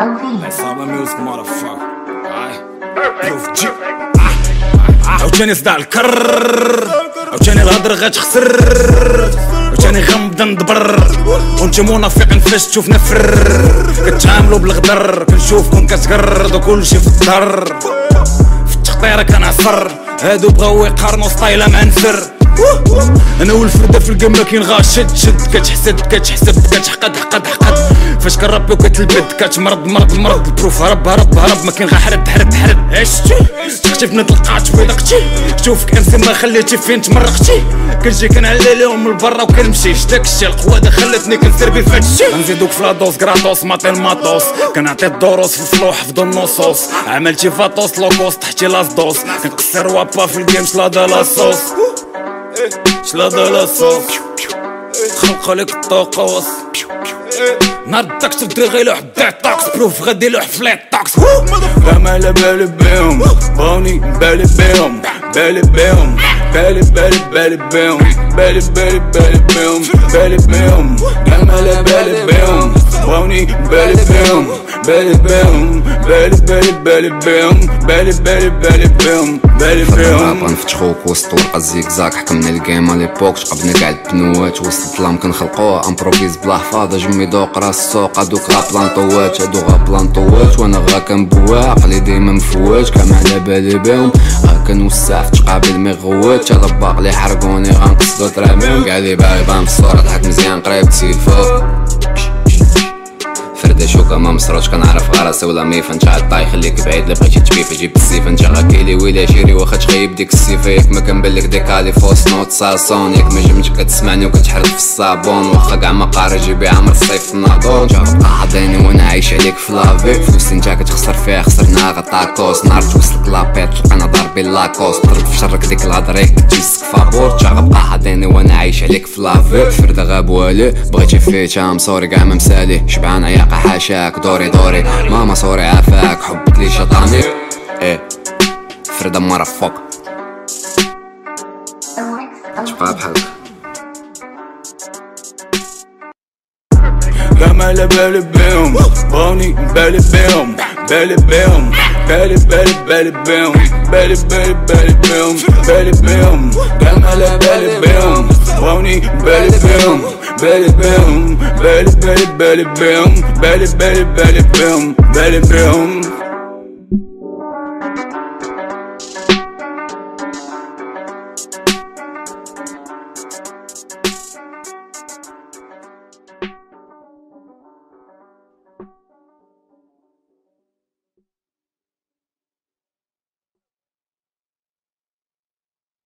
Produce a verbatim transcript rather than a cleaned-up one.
عصابة ميوزك مارفاك بروف جي عاوتاني صداع الكر عاوتاني الهضر غتخسر عاوتاني غنبدا ندبر وانت منافق فاش تشوف نفر كتعاملو بالغدر كنشوفكم كتقرضو كلشي في الدار في التخطيرة كنعصر هادو بغاو يقارنو ستايلا مع نسر انا والفردة في القمة كاين غاشد شد كتحسد كتحسب كتحقد حقد حقد فاش كنربي وكتلبد كتمرض مرض مرض البروف هرب هرب هرب ما كاين غا حرد حرد حرد عشتي شفتي في نطلقات ويدقتي شوفك امسي ما خليتي فين تمرقتي كنجي كنعلى لهم من برا وكنمشي شداك الشي القوة دخلتني كنسربي في هادشي كنزيدوك في لادوس كراطوس ماطي الماطوس كنعطي الدروس في الفلو حفظ النصوص عملتي فاطوس لوكوس تحتي لاسدوس كنقصر وابا في الجيم شلادا لاصوص شلادا لاصوص خلقوا لك الطوقوس نردك تبدي غير لوح بيع طاكس بروف غادي لوح فليت طاكس فما لا بالي بيهم بوني بالي بيهم بالي بيهم بالي بالي بالي بيهم بالي بالي بالي بيهم بالي بيهم فما لا بالي بيهم بوني بالي بيهم بالي بيهم بالي بالي بالي بيهم بالي بالي بالي بيهم بالي بيهم غنفتحوك وسط ورقة زيكزاك حكمنا الجيم على ليبوك شقبنا كاع البنوات وسط الظلام كنخلقوه امبروفيز بلا حفاظة جمي دوق راس السوق هادوك غا بلانطوات هادو غا بلانطوات وانا غا كنبوا عقلي ديما مفواج كاع على بالي بيهم غا كنوسع في تقابل مغوات هذا باق لي حرقوني غنقصدو تراميهم كاع لي باغي يبان في الصورة ضحك مزيان قريب تيلفو فرده شوكا ما مصروش كنعرف غراسة ولا ميفا نتا عطا يخليك بعيد لا بغيتي تبيفا جيب السيفا نتا غاكيلي ويلا شيري واخا تخيب ديك السيفا ياك ما كنبانلك ديكالي فوس نوت ساسون ياك ما جمتش كتسمعني وكتحرد في الصابون واخا كاع ما قاري جيبي عامر الصيف في الناظور نتا قاعديني وانا عايش عليك في لافي فلوس نتا كتخسر فيها خسرناها غطاكوس نهار توصلك لابيت تلقانا ضاربي لاكوس ضرب في شرك ديك الهضره ياك تجيسك فابور تا قاعديني وانا عايش عليك في لافي فرده غاب والي بغيتي فيتا مصوري كاع ما مسالي شبعان عياقه حاشاك دوري دوري ماما صوري عافاك حبك لي شطاني ايه فرده مرفق تبقى بحالك كما لا بالي بيهم بوني بالي بيهم بالي بيهم بالي بالي بالي بيهم بالي بالي بالي بيهم بالي بيهم كما لا بالي بيهم بوني بالي بيهم بالي بيهم بالي بالي بالي بيهم بالي بالي بالي بيهم بالي بيهم